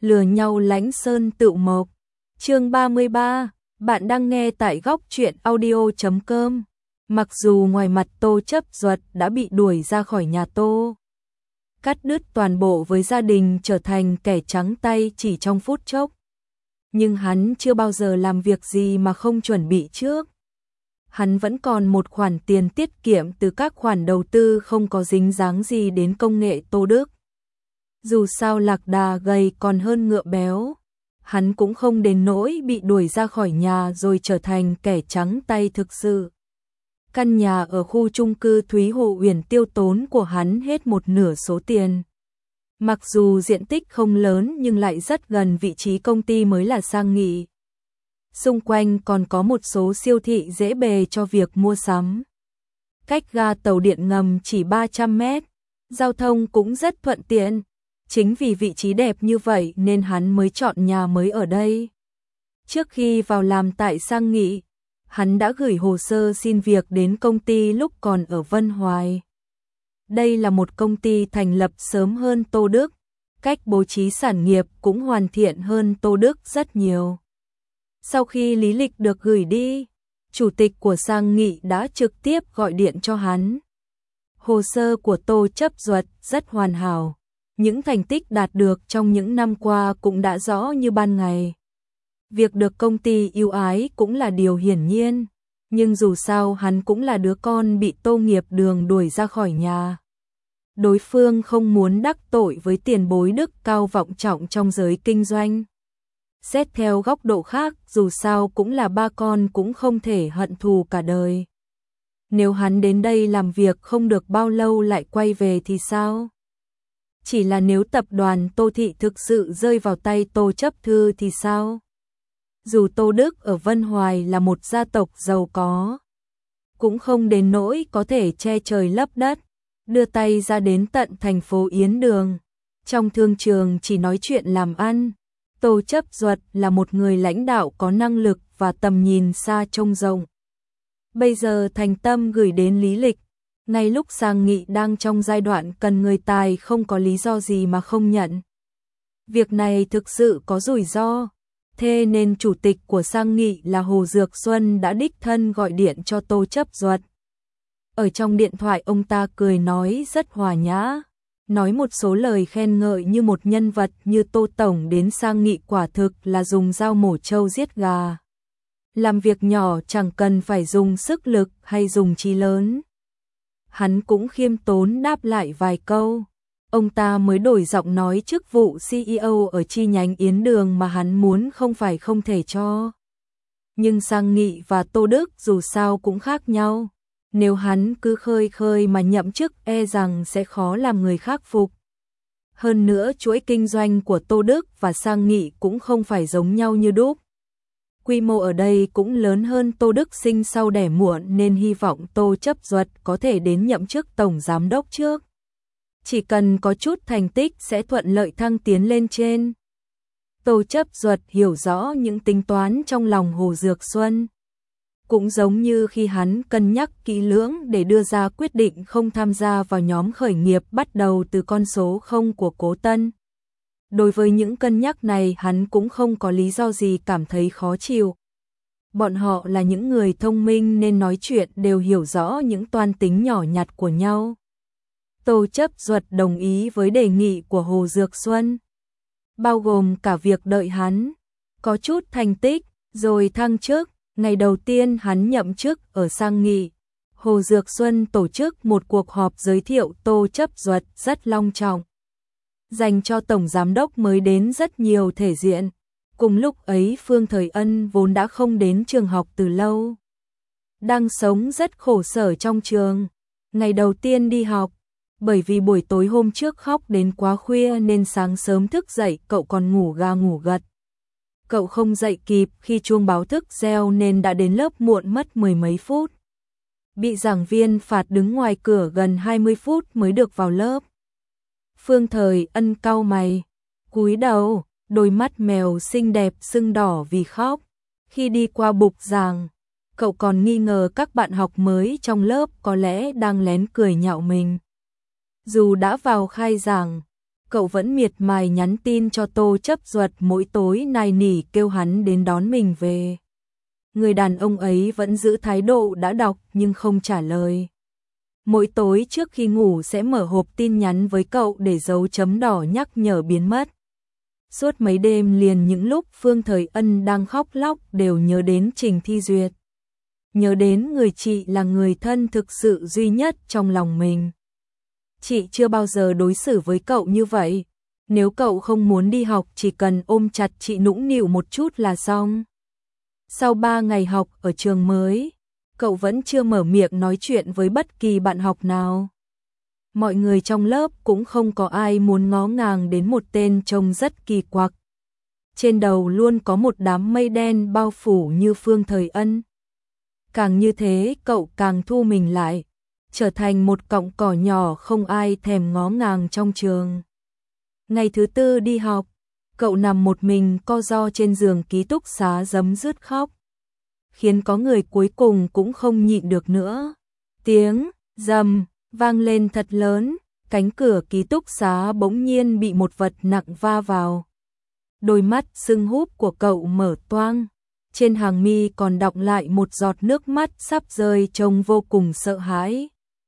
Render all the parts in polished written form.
lừa nhau Lãnh Sơn Tựu Mộc. Chương 33, bạn đang nghe tại góc truyện audio.com. Mặc dù ngoài mặt Tô Chấp Duật đã bị đuổi ra khỏi nhà Tô, cắt đứt toàn bộ với gia đình, trở thành kẻ trắng tay chỉ trong phút chốc, nhưng hắn chưa bao giờ làm việc gì mà không chuẩn bị trước. Hắn vẫn còn một khoản tiền tiết kiệm từ các khoản đầu tư không có dính dáng gì đến công nghệ Tô Đức. Dù sao lạc đà gầy còn hơn ngựa béo, hắn cũng không đến nỗi bị đuổi ra khỏi nhà rồi trở thành kẻ trắng tay thực sự. Căn nhà ở khu chung cư Thúy Hồ Uyển tiêu tốn của hắn hết một nửa số tiền. Mặc dù diện tích không lớn nhưng lại rất gần vị trí công ty mới là Sang Nghị. Xung quanh còn có một số siêu thị dễ bề cho việc mua sắm. Cách ga tàu điện ngầm chỉ 300 mét, giao thông cũng rất thuận tiện. Chính vì vị trí đẹp như vậy nên hắn mới chọn nhà mới ở đây. Trước khi vào làm tại Sang Nghị, hắn đã gửi hồ sơ xin việc đến công ty lúc còn ở Vân Hoài. Đây là một công ty thành lập sớm hơn Tô Đức, cách bố trí sản nghiệp cũng hoàn thiện hơn Tô Đức rất nhiều. Sau khi lý lịch được gửi đi, chủ tịch của Sang Nghị đã trực tiếp gọi điện cho hắn. Hồ sơ của Tô Chấp Duật rất hoàn hảo, những thành tích đạt được trong những năm qua cũng đã rõ như ban ngày. Việc được công ty ưu ái cũng là điều hiển nhiên, nhưng dù sao hắn cũng là đứa con bị Tô Nghiệp Đường đuổi ra khỏi nhà. Đối phương không muốn đắc tội với tiền bối đức cao vọng trọng trong giới kinh doanh. Xét theo góc độ khác, dù sao cũng là ba con, cũng không thể hận thù cả đời. Nếu hắn đến đây làm việc không được bao lâu lại quay về thì sao? Chỉ là nếu tập đoàn Tô Thị thực sự rơi vào tay Tô Chấp Thư thì sao? Dù Tô Đức ở Vân Hoài là một gia tộc giàu có, cũng không đến nỗi có thể che trời lấp đất, đưa tay ra đến tận thành phố Yến Đường. Trong thương trường chỉ nói chuyện làm ăn, Tô Chấp Duật là một người lãnh đạo có năng lực và tầm nhìn xa trông rộng. Bây giờ thành tâm gửi đến lý lịch, ngay lúc Sang Nghị đang trong giai đoạn cần người tài, không có lý do gì mà không nhận. Việc này thực sự có rủi ro, thế nên chủ tịch của Sang Nghị là Hồ Dược Xuân đã đích thân gọi điện cho Tô Chấp Duật. Ở trong điện thoại ông ta cười nói rất hòa nhã, nói một số lời khen ngợi như một nhân vật như Tô Tổng đến Sang Nghị quả thực là dùng dao mổ trâu giết gà. Làm việc nhỏ chẳng cần phải dùng sức lực hay dùng trí lớn. Hắn cũng khiêm tốn đáp lại vài câu. Ông ta mới đổi giọng nói chức vụ CEO ở chi nhánh Yến Đường mà hắn muốn không phải không thể cho. Nhưng Sang Nghị và Tô Đức dù sao cũng khác nhau. Nếu hắn cứ khơi khơi mà nhậm chức e rằng sẽ khó làm người khác phục. Hơn nữa chuỗi kinh doanh của Tô Đức và Sang Nghị cũng không phải giống nhau như đúc. Quy mô ở đây cũng lớn hơn Tô Đức sinh sau đẻ muộn nên hy vọng Tô Chấp Duật có thể đến nhậm chức tổng giám đốc trước. Chỉ cần có chút thành tích sẽ thuận lợi thăng tiến lên trên. Tô Chấp Duật hiểu rõ những tính toán trong lòng Hồ Dược Xuân. Cũng giống như khi hắn cân nhắc kỹ lưỡng để đưa ra quyết định không tham gia vào nhóm khởi nghiệp bắt đầu từ con số 0 của Cố Tân. Đối với những cân nhắc này hắn cũng không có lý do gì cảm thấy khó chịu. Bọn họ là những người thông minh nên nói chuyện đều hiểu rõ những toan tính nhỏ nhặt của nhau. Tô Chấp Duật đồng ý với đề nghị của Hồ Dược Xuân, bao gồm cả việc đợi hắn có chút thành tích rồi thăng chức. Ngày đầu tiên hắn nhậm chức ở Sang Nghị, Hồ Dược Xuân tổ chức một cuộc họp giới thiệu Tô Chấp Duật rất long trọng, dành cho tổng giám đốc mới đến rất nhiều thể diện. Cùng lúc ấy Phương Thời Ân vốn đã không đến trường học từ lâu, đang sống rất khổ sở trong trường. Ngày đầu tiên đi học, bởi vì buổi tối hôm trước khóc đến quá khuya nên sáng sớm thức dậy cậu còn ngủ ga ngủ gật. Cậu không dậy kịp khi chuông báo thức reo nên đã đến lớp muộn mất 10 mấy phút. Bị giảng viên phạt đứng ngoài cửa gần 20 phút mới được vào lớp. Phương Thời Ân cau mày, cúi đầu, đôi mắt mèo xinh đẹp sưng đỏ vì khóc. Khi đi qua bục giảng, cậu còn nghi ngờ các bạn học mới trong lớp có lẽ đang lén cười nhạo mình. Dù đã vào khai giảng, cậu vẫn miệt mài nhắn tin cho Tô Chấp Duật, mỗi tối nài nỉ kêu hắn đến đón mình về. Người đàn ông ấy vẫn giữ thái độ đã đọc nhưng không trả lời. Mỗi tối trước khi ngủ sẽ mở hộp tin nhắn với cậu để dấu chấm đỏ nhắc nhở biến mất. Suốt mấy đêm liền, những lúc Phương Thời Ân đang khóc lóc đều nhớ đến Trình Thi Duyệt. Nhớ đến người chị là người thân thực sự duy nhất trong lòng mình. Chị chưa bao giờ đối xử với cậu như vậy. Nếu cậu không muốn đi học chỉ cần ôm chặt chị nũng nịu một chút là xong. Sau 3 ngày học ở trường mới, cậu vẫn chưa mở miệng nói chuyện với bất kỳ bạn học nào. Mọi người trong lớp cũng không có ai muốn ngó ngàng đến một tên trông rất kỳ quặc. Trên đầu luôn có một đám mây đen bao phủ như Phương Thời Ân. Càng như thế cậu càng thu mình lại, trở thành một cọng cỏ nhỏ không ai thèm ngó ngàng trong trường. Ngày thứ 4 đi học, cậu nằm một mình co ro trên giường ký túc xá rấm rứt khóc. Khiến có người cuối cùng cũng không nhịn được nữa. Tiếng rầm vang lên thật lớn, cánh cửa ký túc xá bỗng nhiên bị một vật nặng va vào. Đôi mắt sưng húp của cậu mở toang, trên hàng mi còn đọng lại một giọt nước mắt sắp rơi, trông vô cùng sợ hãi.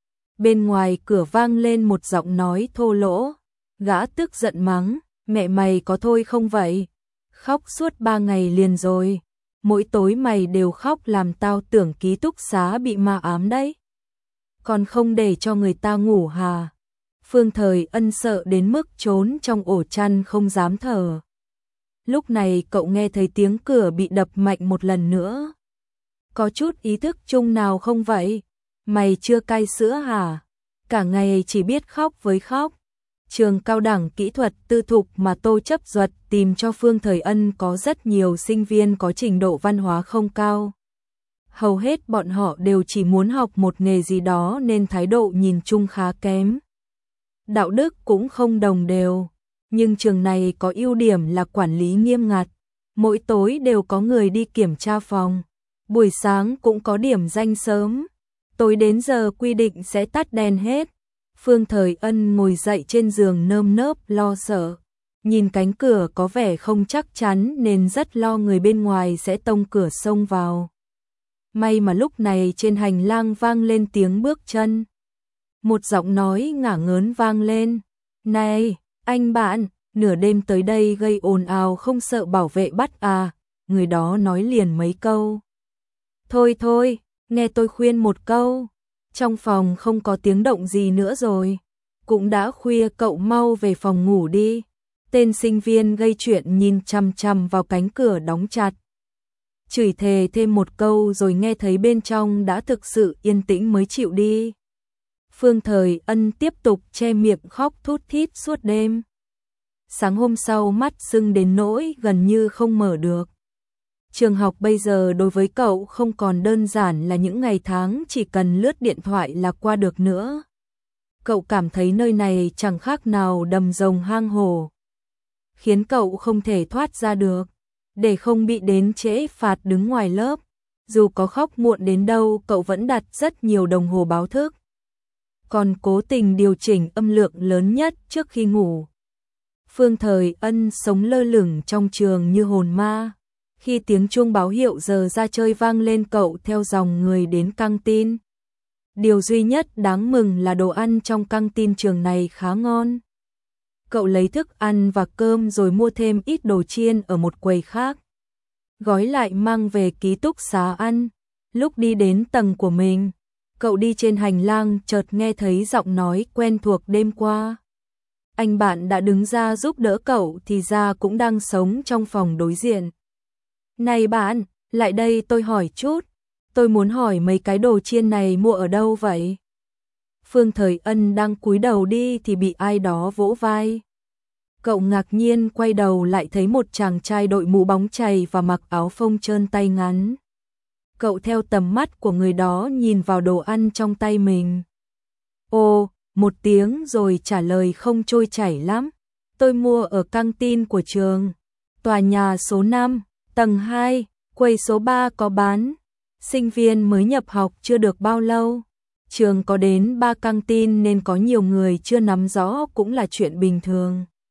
Bên ngoài cửa vang lên một giọng nói thô lỗ, gã tức giận mắng, mẹ mày có thôi không vậy? Khóc suốt 3 ngày liền rồi, mỗi tối mày đều khóc làm tao tưởng ký túc xá bị ma ám đấy. Còn không để cho người ta ngủ hà? Phương Thời Ân sợ đến mức trốn trong ổ chăn không dám thở. Lúc này cậu nghe thấy tiếng cửa bị đập mạnh một lần nữa. Có chút ý thức chung nào không vậy? Mày chưa cai sữa hả? Cả ngày chỉ biết khóc với khóc. Trường cao đẳng kỹ thuật tư thục mà Tô Chấp Duật tìm cho Phương Thời Ân có rất nhiều sinh viên có trình độ văn hóa không cao. Hầu hết bọn họ đều chỉ muốn học một nghề gì đó nên thái độ nhìn chung khá kém. Đạo đức cũng không đồng đều. Nhưng trường này có ưu điểm là quản lý nghiêm ngặt. Mỗi tối đều có người đi kiểm tra phòng. Buổi sáng cũng có điểm danh sớm. Tối đến giờ quy định sẽ tắt đèn hết. Phương Thời Ân ngồi dậy trên giường nơm nớp lo sợ. Nhìn cánh cửa có vẻ không chắc chắn nên rất lo người bên ngoài sẽ tông cửa xông vào. May mà lúc này trên hành lang vang lên tiếng bước chân. Một giọng nói ngả ngớn vang lên. Này, anh bạn, nửa đêm tới đây gây ồn ào không sợ bảo vệ bắt à? Người đó nói liền mấy câu. Thôi thôi, nghe tôi khuyên một câu. Trong phòng không có tiếng động gì nữa rồi. Cũng đã khuya, cậu mau về phòng ngủ đi. Tên sinh viên gây chuyện nhìn chằm chằm vào cánh cửa đóng chặt. Chửi thề thêm một câu rồi nghe thấy bên trong đã thực sự yên tĩnh mới chịu đi. Phương Thời Ân tiếp tục che miệng khóc thút thít suốt đêm. Sáng hôm sau mắt sưng đến nỗi gần như không mở được. Trường học bây giờ đối với cậu không còn đơn giản là những ngày tháng chỉ cần lướt điện thoại là qua được nữa. Cậu cảm thấy nơi này chẳng khác nào đầm rồng hang hổ, khiến cậu không thể thoát ra được. Để không bị đến trễ phạt đứng ngoài lớp, dù có khóc muộn đến đâu cậu vẫn đặt rất nhiều đồng hồ báo thức. Còn cố tình điều chỉnh âm lượng lớn nhất trước khi ngủ. Phương Thời Ân sống lơ lửng trong trường như hồn ma. Khi tiếng chuông báo hiệu giờ ra chơi vang lên, cậu theo dòng người đến căng tin. Điều duy nhất đáng mừng là đồ ăn trong căng tin trường này khá ngon. Cậu lấy thức ăn và cơm rồi mua thêm ít đồ chiên ở một quầy khác. Gói lại mang về ký túc xá ăn. Lúc đi đến tầng của mình, cậu đi trên hành lang chợt nghe thấy giọng nói quen thuộc đêm qua. Anh bạn đã đứng ra giúp đỡ cậu thì ra cũng đang sống trong phòng đối diện. Này bạn, lại đây tôi hỏi chút. Tôi muốn hỏi mấy cái đồ chiên này mua ở đâu vậy? Phương Thời Ân đang cúi đầu đi thì bị ai đó vỗ vai. Cậu ngạc nhiên quay đầu lại thấy một chàng trai đội mũ bóng chày và mặc áo phông trơn tay ngắn. Cậu theo tầm mắt của người đó nhìn vào đồ ăn trong tay mình. Ồ, một tiếng rồi trả lời không trôi chảy lắm. Tôi mua ở căng tin của trường. Tòa nhà số 5, tầng 2, quầy số 3 có bán. Sinh viên mới nhập học chưa được bao lâu. Trường có đến 3 căng tin nên có nhiều người chưa nắm rõ cũng là chuyện bình thường.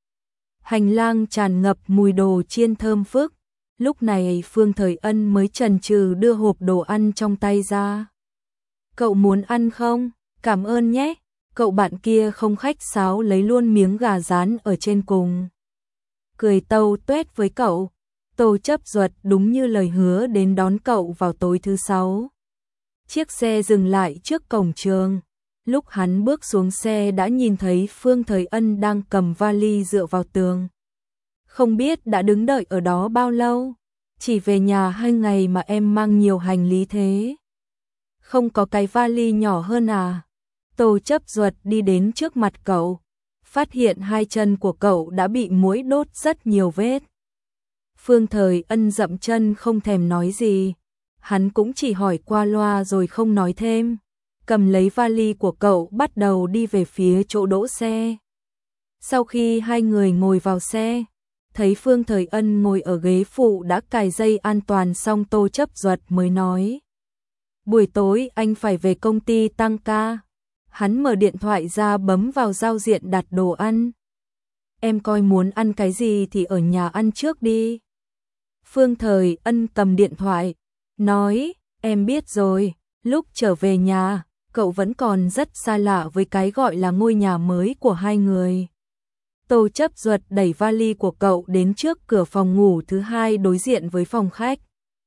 Hành lang tràn ngập mùi đồ chiên thơm phức. Lúc này Phương Thời Ân mới chần chừ đưa hộp đồ ăn trong tay ra. Cậu muốn ăn không? Cảm ơn nhé. Cậu bạn kia không khách sáo lấy luôn miếng gà rán ở trên cùng. Cười tâu tuét với cậu. Tô Chấp Duật đúng như lời hứa đến đón cậu vào tối thứ 6. Chiếc xe dừng lại trước cổng trường. Lúc hắn bước xuống xe đã nhìn thấy Phương Thời Ân đang cầm vali dựa vào tường. Không biết đã đứng đợi ở đó bao lâu. Chỉ về nhà 2 ngày mà em mang nhiều hành lý thế. Không có cái vali nhỏ hơn à? Tô Chấp Duật đi đến trước mặt cậu. Phát hiện 2 chân của cậu đã bị muỗi đốt rất nhiều vết. Phương Thời Ân dậm chân không thèm nói gì. Hắn cũng chỉ hỏi qua loa rồi không nói thêm. Cầm lấy vali của cậu bắt đầu đi về phía chỗ đỗ xe. Sau khi 2 người ngồi vào xe, thấy Phương Thời Ân ngồi ở ghế phụ đã cài dây an toàn xong, Tô Chấp Duật mới nói. Buổi tối anh phải về công ty tăng ca. Hắn mở điện thoại ra bấm vào giao diện đặt đồ ăn. Em coi muốn ăn cái gì thì ở nhà ăn trước đi. Phương Thời Ân cầm điện thoại, nói, em biết rồi. Lúc trở về nhà, cậu vẫn còn rất xa lạ với cái gọi là ngôi nhà mới của 2 người. Tô Chấp Duật đẩy vali của cậu đến trước cửa phòng ngủ thứ 2 đối diện với phòng khách.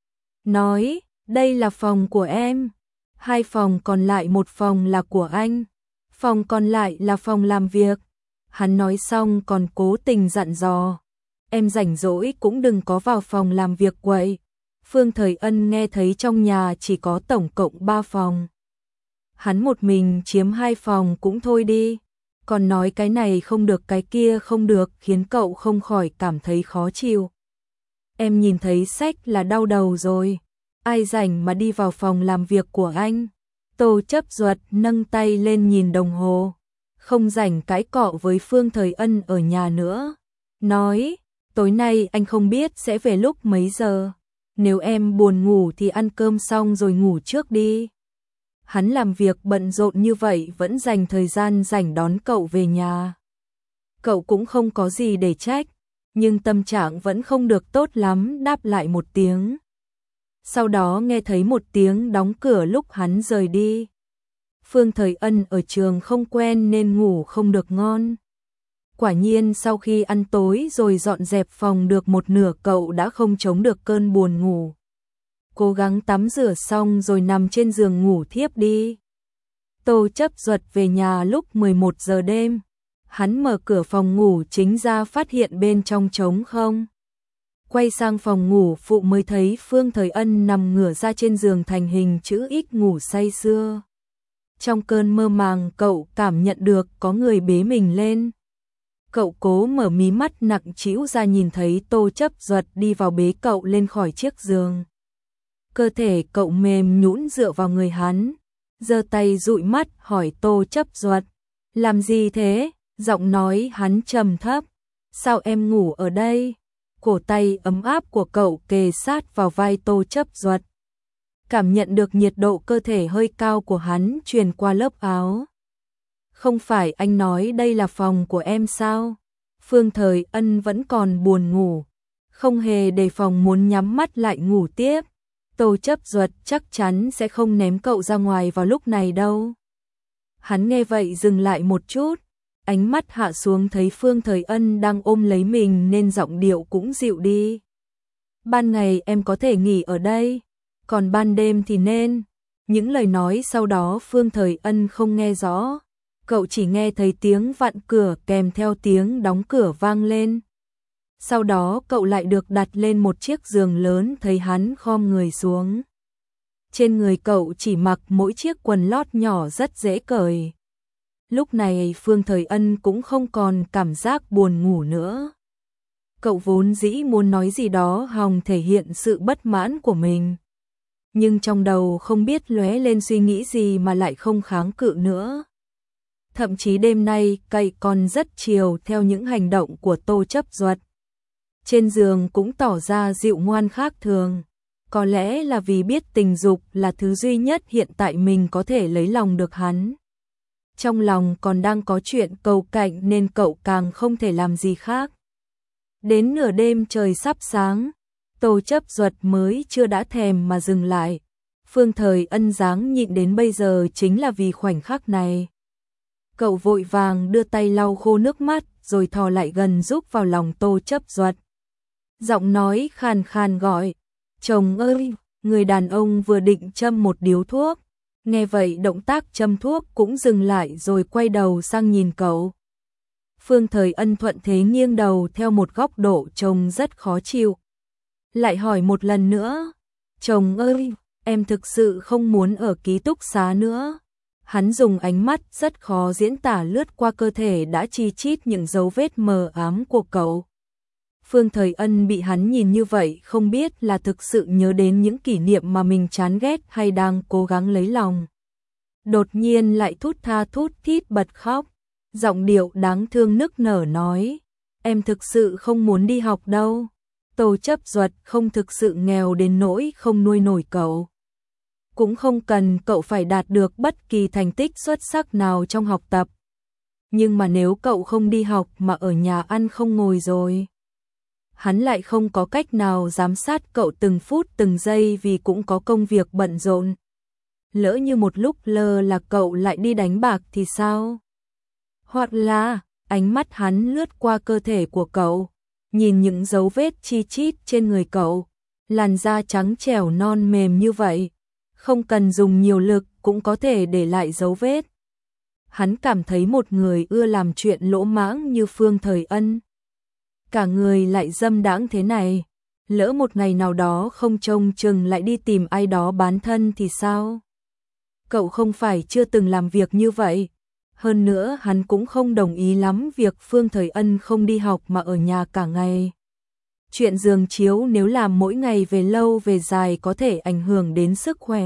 Nói, đây là phòng của em. 2 phòng còn lại, 1 phòng là của anh. Phòng còn lại là phòng làm việc. Hắn nói xong còn cố tình dặn dò. Em rảnh rỗi cũng đừng có vào phòng làm việc quậy. Phương Thời Ân nghe thấy trong nhà chỉ có tổng cộng 3 phòng. Hắn một mình chiếm 2 phòng cũng thôi đi. Còn nói cái này không được cái kia không được, khiến cậu không khỏi cảm thấy khó chịu. Em nhìn thấy sách là đau đầu rồi. Ai rảnh mà đi vào phòng làm việc của anh. Tô Chấp Duật nâng tay lên nhìn đồng hồ. Không rảnh cãi cọ với Phương Thời Ân ở nhà nữa. Nói, tối nay anh không biết sẽ về lúc mấy giờ. Nếu em buồn ngủ thì ăn cơm xong rồi ngủ trước đi. Hắn làm việc bận rộn như vậy vẫn dành thời gian rảnh đón cậu về nhà. Cậu cũng không có gì để trách, nhưng tâm trạng vẫn không được tốt lắm, đáp lại một tiếng. Sau đó nghe thấy một tiếng đóng cửa lúc hắn rời đi. Phương Thời Ân ở trường không quen nên ngủ không được ngon. Quả nhiên sau khi ăn tối rồi dọn dẹp phòng được một nửa, cậu đã không chống được cơn buồn ngủ. Cố gắng tắm rửa xong rồi nằm trên giường ngủ thiếp đi. Tô Chấp Duật về nhà lúc 11 giờ đêm. Hắn mở cửa phòng ngủ chính ra phát hiện bên trong trống không. Quay sang phòng ngủ phụ mới thấy Phương Thời Ân nằm ngửa ra trên giường thành hình chữ X ngủ say sưa. Trong cơn mơ màng cậu cảm nhận được có người bế mình lên. Cậu cố mở mí mắt nặng trĩu ra nhìn thấy Tô Chấp Duật đi vào bế cậu lên khỏi chiếc giường. Cơ thể cậu mềm nhũn dựa vào người hắn, giơ tay dụi mắt hỏi Tô Chấp Duật, làm gì thế? Giọng nói hắn trầm thấp, sao em ngủ ở đây? Cổ tay ấm áp của cậu kề sát vào vai Tô Chấp Duật. Cảm nhận được nhiệt độ cơ thể hơi cao của hắn truyền qua lớp áo. Không phải anh nói đây là phòng của em sao? Phương Thời Ân vẫn còn buồn ngủ, không hề đề phòng muốn nhắm mắt lại ngủ tiếp. Tô Chấp Duật chắc chắn sẽ không ném cậu ra ngoài vào lúc này đâu. Hắn nghe vậy dừng lại một chút, ánh mắt hạ xuống thấy Phương Thời Ân đang ôm lấy mình nên giọng điệu cũng dịu đi. Ban ngày em có thể nghỉ ở đây, còn ban đêm thì nên. Những lời nói sau đó Phương Thời Ân không nghe rõ, cậu chỉ nghe thấy tiếng vặn cửa kèm theo tiếng đóng cửa vang lên. Sau đó cậu lại được đặt lên một chiếc giường lớn, thấy hắn khom người xuống. Trên người cậu chỉ mặc mỗi chiếc quần lót nhỏ rất dễ cởi. Lúc này Phương Thời Ân cũng không còn cảm giác buồn ngủ nữa. Cậu vốn dĩ muốn nói gì đó hòng thể hiện sự bất mãn của mình. Nhưng trong đầu không biết lóe lên suy nghĩ gì mà lại không kháng cự nữa. Thậm chí đêm nay cậu còn rất chiều theo những hành động của Tô Chấp Duật. Trên giường cũng tỏ ra dịu ngoan khác thường. Có lẽ là vì biết tình dục là thứ duy nhất hiện tại mình có thể lấy lòng được hắn. Trong lòng còn đang có chuyện cầu cạnh nên cậu càng không thể làm gì khác. Đến nửa đêm trời sắp sáng, Tô Chấp Duật mới chưa đã thèm mà dừng lại. Phương Thời Ân dáng nhịn đến bây giờ chính là vì khoảnh khắc này. Cậu vội vàng đưa tay lau khô nước mắt, rồi thò lại gần giúp vào lòng Tô Chấp Duật. Giọng nói khàn khàn gọi, chồng ơi, người đàn ông vừa định châm một điếu thuốc. Nghe vậy động tác châm thuốc cũng dừng lại rồi quay đầu sang nhìn cậu. Phương Thời Ân thuận thế nghiêng đầu theo một góc độ trông rất khó chịu. Lại hỏi một lần nữa, chồng ơi, em thực sự không muốn ở ký túc xá nữa. Hắn dùng ánh mắt rất khó diễn tả lướt qua cơ thể đã chi chít những dấu vết mờ ám của cậu. Phương Thời Ân bị hắn nhìn như vậy không biết là thực sự nhớ đến những kỷ niệm mà mình chán ghét hay đang cố gắng lấy lòng. Đột nhiên lại thút tha thút thít bật khóc, giọng điệu đáng thương nức nở nói, em thực sự không muốn đi học đâu. Tô Chấp Duật không thực sự nghèo đến nỗi không nuôi nổi cậu. Cũng không cần cậu phải đạt được bất kỳ thành tích xuất sắc nào trong học tập. Nhưng mà nếu cậu không đi học mà ở nhà ăn không ngồi rồi, hắn lại không có cách nào giám sát cậu từng phút từng giây vì cũng có công việc bận rộn. Lỡ như một lúc lơ là cậu lại đi đánh bạc thì sao? Hoặc là, ánh mắt hắn lướt qua cơ thể của cậu, nhìn những dấu vết chi chít trên người cậu, làn da trắng trẻo non mềm như vậy, không cần dùng nhiều lực cũng có thể để lại dấu vết. Hắn cảm thấy một người ưa làm chuyện lỗ mãng như Phương Thời Ân, cả người lại dâm đãng thế này, lỡ một ngày nào đó không trông chừng lại đi tìm ai đó bán thân thì sao? Cậu không phải chưa từng làm việc như vậy. Hơn nữa hắn cũng không đồng ý lắm việc Phương Thời Ân không đi học mà ở nhà cả ngày. Chuyện giường chiếu nếu làm mỗi ngày về lâu về dài có thể ảnh hưởng đến sức khỏe.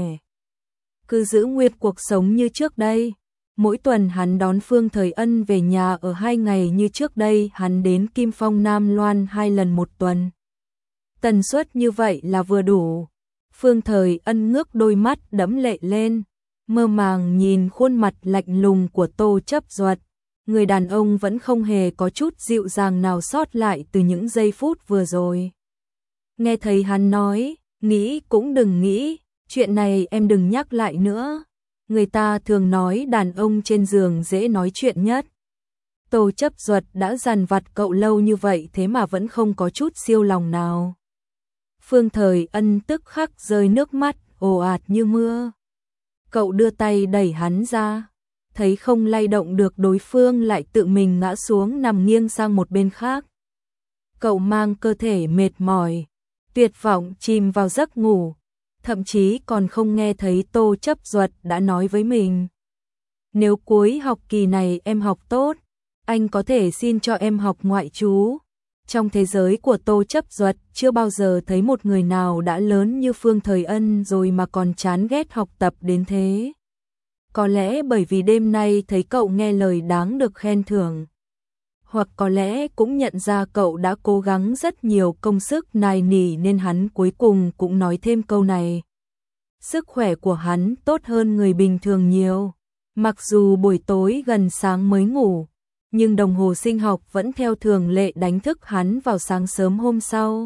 Cứ giữ nguyên cuộc sống như trước đây. Mỗi tuần hắn đón Phương Thời Ân về nhà ở 2 ngày như trước đây hắn đến Kim Phong Nam Loan 2 lần một tuần. Tần suất như vậy là vừa đủ. Phương Thời Ân ngước đôi mắt đẫm lệ lên, mơ màng nhìn khuôn mặt lạnh lùng của Tô Chấp Duật. Người đàn ông vẫn không hề có chút dịu dàng nào sót lại từ những giây phút vừa rồi. Nghe thấy hắn nói, nghĩ cũng đừng nghĩ, chuyện này em đừng nhắc lại nữa. Người ta thường nói đàn ông trên giường dễ nói chuyện nhất. Tô Chấp Duật đã dằn vặt cậu lâu như vậy thế mà vẫn không có chút siêu lòng nào. Phương Thời Ân tức khắc rơi nước mắt, ồ ạt như mưa. Cậu đưa tay đẩy hắn ra, thấy không lay động được đối phương lại tự mình ngã xuống nằm nghiêng sang một bên khác. Cậu mang cơ thể mệt mỏi, tuyệt vọng chìm vào giấc ngủ, thậm chí còn không nghe thấy Tô Chấp Duật đã nói với mình. Nếu cuối học kỳ này em học tốt, anh có thể xin cho em học ngoại trú. Trong thế giới của Tô Chấp Duật chưa bao giờ thấy một người nào đã lớn như Phương Thời Ân rồi mà còn chán ghét học tập đến thế. Có lẽ bởi vì đêm nay thấy cậu nghe lời đáng được khen thưởng. Hoặc có lẽ cũng nhận ra cậu đã cố gắng rất nhiều công sức nài nỉ nên hắn cuối cùng cũng nói thêm câu này. Sức khỏe của hắn tốt hơn người bình thường nhiều. Mặc dù buổi tối gần sáng mới ngủ, nhưng đồng hồ sinh học vẫn theo thường lệ đánh thức hắn vào sáng sớm hôm sau.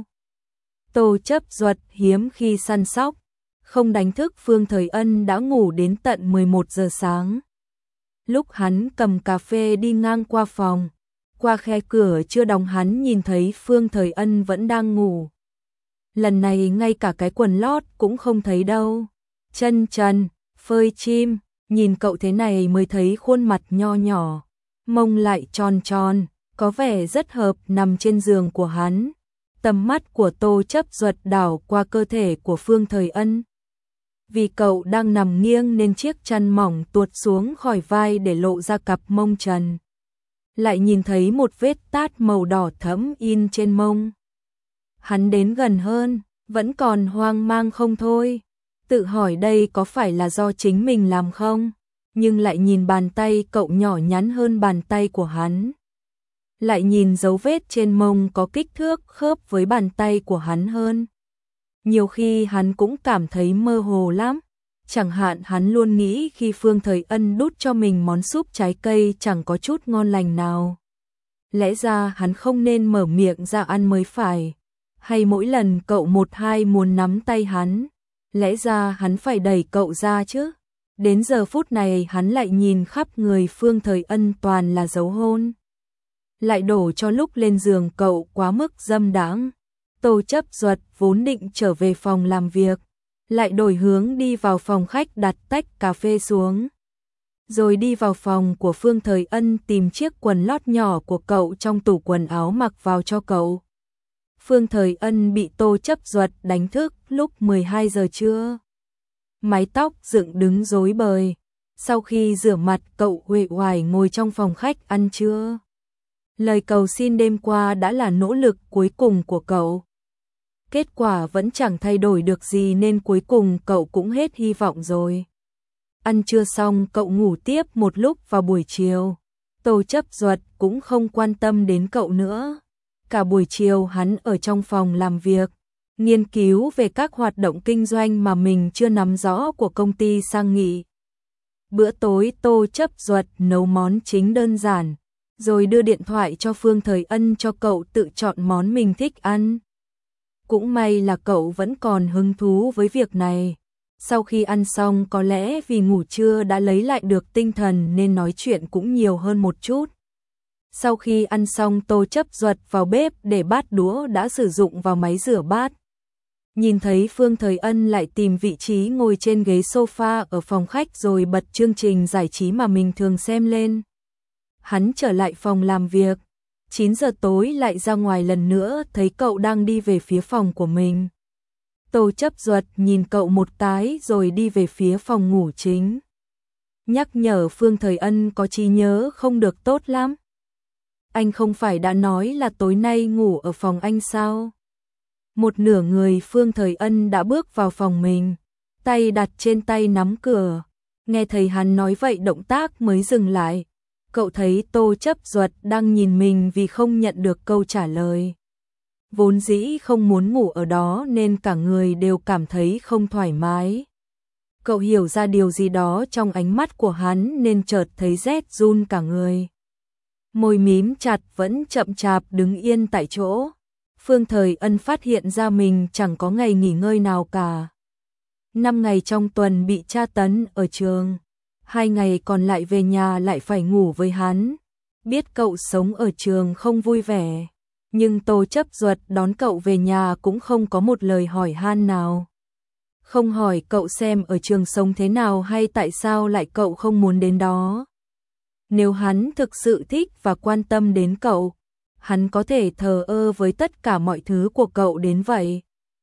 Tô Chấp Duật hiếm khi săn sóc, không đánh thức Phương Thời Ân đã ngủ đến tận 11 giờ sáng. Lúc hắn cầm cà phê đi ngang qua phòng, qua khe cửa chưa đóng hắn nhìn thấy Phương Thời Ân vẫn đang ngủ. Lần này ngay cả cái quần lót cũng không thấy đâu. Chân trần, phơi chim, nhìn cậu thế này mới thấy khuôn mặt nho nhỏ, mông lại tròn tròn, có vẻ rất hợp nằm trên giường của hắn. Tầm mắt của Tô Chấp Duật đảo qua cơ thể của Phương Thời Ân. Vì cậu đang nằm nghiêng nên chiếc chăn mỏng tuột xuống khỏi vai để lộ ra cặp mông trần. Lại nhìn thấy một vết tát màu đỏ thẫm in trên mông. Hắn đến gần hơn, vẫn còn hoang mang không thôi. Tự hỏi đây có phải là do chính mình làm không? Nhưng lại nhìn bàn tay cậu nhỏ nhắn hơn bàn tay của hắn. Lại nhìn dấu vết trên mông có kích thước khớp với bàn tay của hắn hơn. Nhiều khi hắn cũng cảm thấy mơ hồ lắm. Chẳng hạn hắn luôn nghĩ khi Phương Thời Ân đút cho mình món súp trái cây chẳng có chút ngon lành nào. Lẽ ra hắn không nên mở miệng ra ăn mới phải. Hay mỗi lần cậu một hai muốn nắm tay hắn, lẽ ra hắn phải đẩy cậu ra chứ. Đến giờ phút này hắn lại nhìn khắp người Phương Thời Ân toàn là dấu hôn. Lại đổ cho lúc lên giường cậu quá mức dâm đãng. Tô Chấp Duật vốn định trở về phòng làm việc, lại đổi hướng đi vào phòng khách đặt tách cà phê xuống. Rồi đi vào phòng của Phương Thời Ân tìm chiếc quần lót nhỏ của cậu trong tủ quần áo mặc vào cho cậu. Phương Thời Ân bị Tô Chấp Duật đánh thức lúc 12 giờ trưa. Mái tóc dựng đứng rối bời. Sau khi rửa mặt cậu uể oải ngồi trong phòng khách ăn trưa. Lời cầu xin đêm qua đã là nỗ lực cuối cùng của cậu. Kết quả vẫn chẳng thay đổi được gì nên cuối cùng cậu cũng hết hy vọng rồi. Ăn trưa xong cậu ngủ tiếp một lúc vào buổi chiều. Tô Chấp Duật cũng không quan tâm đến cậu nữa. Cả buổi chiều hắn ở trong phòng làm việc, nghiên cứu về các hoạt động kinh doanh mà mình chưa nắm rõ của công ty sang nghị. Bữa tối Tô Chấp Duật nấu món chính đơn giản, rồi đưa điện thoại cho Phương Thời Ân cho cậu tự chọn món mình thích ăn. Cũng may là cậu vẫn còn hứng thú với việc này. Sau khi ăn xong có lẽ vì ngủ trưa đã lấy lại được tinh thần nên nói chuyện cũng nhiều hơn một chút. Sau khi ăn xong Tô Chấp Duật vào bếp để bát đũa đã sử dụng vào máy rửa bát. Nhìn thấy Phương Thời Ân lại tìm vị trí ngồi trên ghế sofa ở phòng khách rồi bật chương trình giải trí mà mình thường xem lên. Hắn trở lại phòng làm việc. 9 giờ tối lại ra ngoài lần nữa thấy cậu đang đi về phía phòng của mình. Tô Chấp Duật nhìn cậu một cái rồi đi về phía phòng ngủ chính. Nhắc nhở Phương Thời Ân có trí nhớ không được tốt lắm. Anh không phải đã nói là tối nay ngủ ở phòng anh sao? Một nửa người Phương Thời Ân đã bước vào phòng mình, tay đặt trên tay nắm cửa. Nghe thấy hắn nói vậy động tác mới dừng lại. Cậu thấy Tô Chấp Duật đang nhìn mình vì không nhận được câu trả lời. Vốn dĩ không muốn ngủ ở đó nên cả người đều cảm thấy không thoải mái. Cậu hiểu ra điều gì đó trong ánh mắt của hắn nên chợt thấy rét run cả người. Môi mím chặt vẫn chậm chạp đứng yên tại chỗ. Phương Thời Ân phát hiện ra mình chẳng có ngày nghỉ ngơi nào cả. 5 ngày trong tuần bị tra tấn ở trường, 2 ngày còn lại về nhà lại phải ngủ với hắn. Biết cậu sống ở trường không vui vẻ, nhưng Tô Chấp Duật đón cậu về nhà cũng không có một lời hỏi han nào. Không hỏi cậu xem ở trường sống thế nào hay tại sao lại cậu không muốn đến đó. Nếu hắn thực sự thích và quan tâm đến cậu, hắn có thể thờ ơ với tất cả mọi thứ của cậu đến vậy.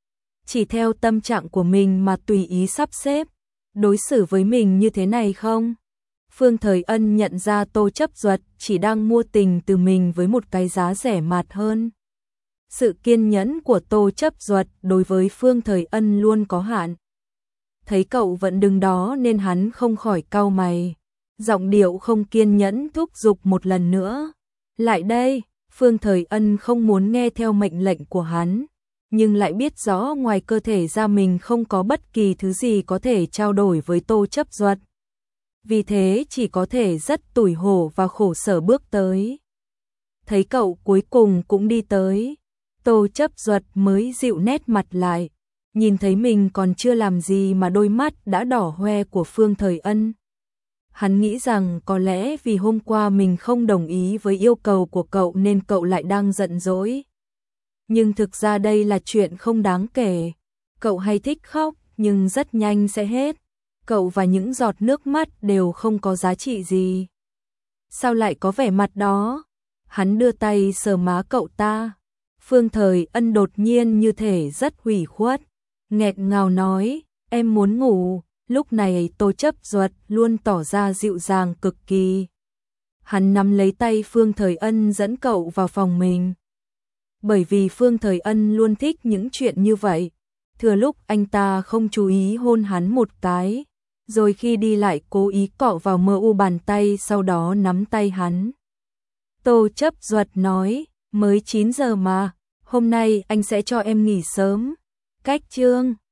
Chỉ theo tâm trạng của mình mà tùy ý sắp xếp, đối xử với mình như thế này không? Phương Thời Ân nhận ra Tô Chấp Duật chỉ đang mua tình từ mình với một cái giá rẻ mạt hơn. Sự kiên nhẫn của Tô Chấp Duật đối với Phương Thời Ân luôn có hạn. Thấy cậu vẫn đứng đó nên hắn không khỏi cau mày. Giọng điệu không kiên nhẫn thúc giục một lần nữa. Lại đây, Phương Thời Ân không muốn nghe theo mệnh lệnh của hắn, nhưng lại biết rõ ngoài cơ thể ra mình không có bất kỳ thứ gì có thể trao đổi với Tô Chấp Duật. Vì thế chỉ có thể rất tủi hổ và khổ sở bước tới. Thấy cậu cuối cùng cũng đi tới, Tô Chấp Duật mới dịu nét mặt lại, nhìn thấy mình còn chưa làm gì mà đôi mắt đã đỏ hoe của Phương Thời Ân. Hắn nghĩ rằng có lẽ vì hôm qua mình không đồng ý với yêu cầu của cậu nên cậu lại đang giận dỗi. Nhưng thực ra đây là chuyện không đáng kể. Cậu hay thích khóc nhưng rất nhanh sẽ hết. Cậu và những giọt nước mắt đều không có giá trị gì. Sao lại có vẻ mặt đó? Hắn đưa tay sờ má cậu ta. Phương Thời Ân đột nhiên như thể rất hủy khuất, nghẹt ngào nói, em muốn ngủ. Lúc này Tô Chấp Duật luôn tỏ ra dịu dàng cực kỳ. Hắn nắm lấy tay Phương Thời Ân dẫn cậu vào phòng mình. Bởi vì Phương Thời Ân luôn thích những chuyện như vậy. Thừa lúc anh ta không chú ý hôn hắn một cái, rồi khi đi lại cố ý cọ vào mờ u bàn tay sau đó nắm tay hắn. Tô Chấp Duật nói, mới 9 giờ mà, hôm nay anh sẽ cho em nghỉ sớm. Cách chương